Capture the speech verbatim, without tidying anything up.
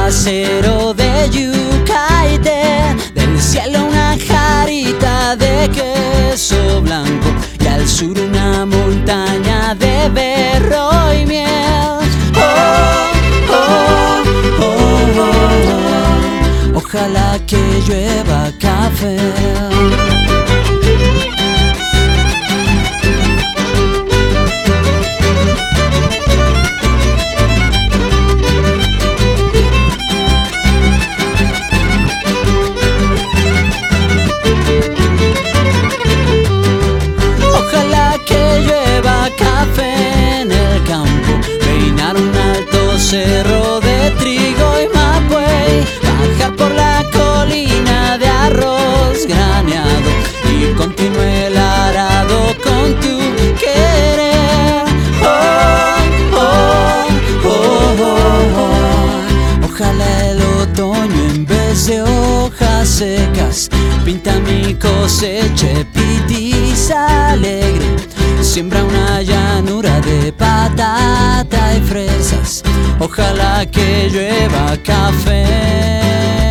aguacero de yuca y té, del cielo una jarita de queso blanco y al sur una montaña de berro y miel. Oh, oh, oh, oh, oh. Ojalá que llueva café. Cerro de trigo y mapuey, bajar por la colina de arroz graneado y continúe el arado con tu querer. Oh, oh, oh, oh, oh. Ojalá el otoño en vez de hojas secas pinta mi cosecha pitiza alegre. Siembra una llanura de patata y fresas. Ojalá que llueva café.